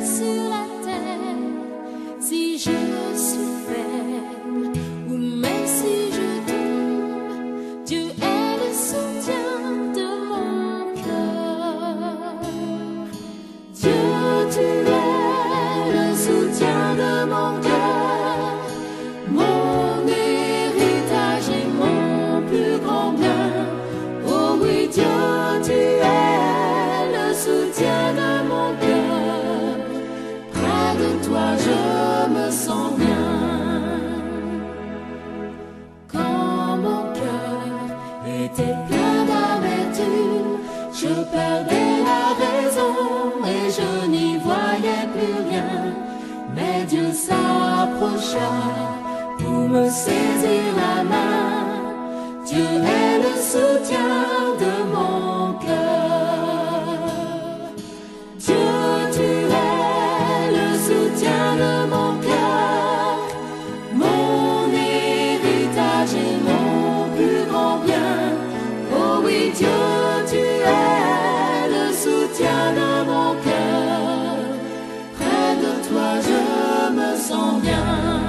sur la terre. Si je suis faible ou même si je tombe, Dieu est le soutien de mon cœur. Dieu, tu es le soutien de mon cœur, mon héritage et mon plus grand bien. Oh oui, Dieu, tu es le soutien de mon cœur. Près de toi, je me sens bien. Quand mon cœur était plein d'amertume, je perdais la raison et je n'y voyais plus rien. Mais Dieu s'approcha pour me saisir la main. Dieu est le soutien de mon cœur. Dieu, tu es le soutien de mon cœur, mon héritage et mon plus grand bien. Oh oui, Dieu, tu es le soutien de mon cœur. Près de toi, je me sens bien.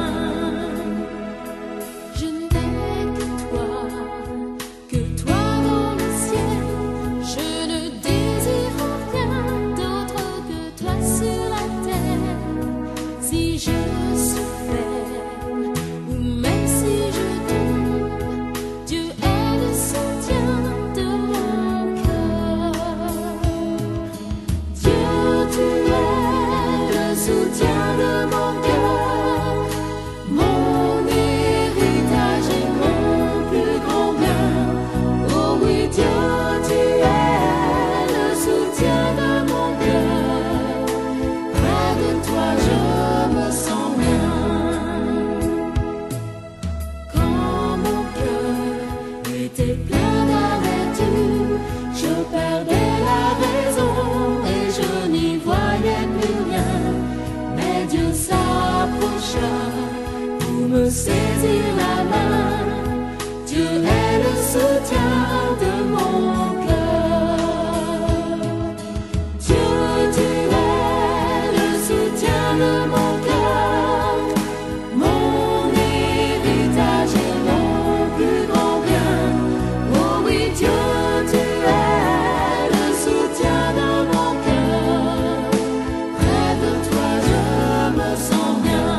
Je n'ai que toi dans le ciel. Je ne désire rien d'autre que toi sur la terre. Si je suis faible ou même si je tombe, Dieu est le soutien de mon cœur. Dieu, tu es le soutien de mon cœur, mon héritage et mon plus grand bien. Oh oui, Dieu, tu es le soutien de mon cœur. Près de toi, je me sens bien. Quand mon cœur était plein d'amertume, je perdais la raison et je n'y voyais plus rien. Mais Dieu s'approcha pour me saisir la main. Dieu est le soutien de mon cœur. Dieu, tu es le soutien de mon cœur, mon héritage et mon plus grand bien. Oh oui, Dieu, tu es le soutien de mon cœur. Près de toi, je me sens bien.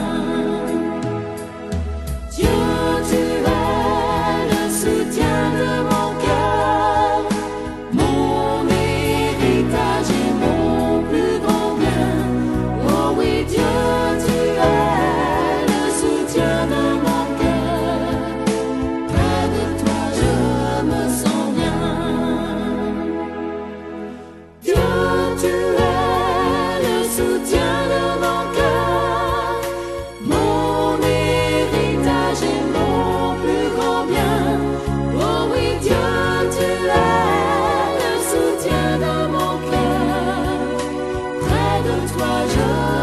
Dieu, tu es le soutien de mon cœur, mon héritage et mon plus grand bien. Oh oui, Dieu, tu es le soutien de mon cœur. Près de toi, je me sens bien. Dieu, tu es le soutien de mon cœur, mon héritage et mon plus grand bien. Oh oui, Dieu, tu es le soutien de mon cœur. Près de toi, je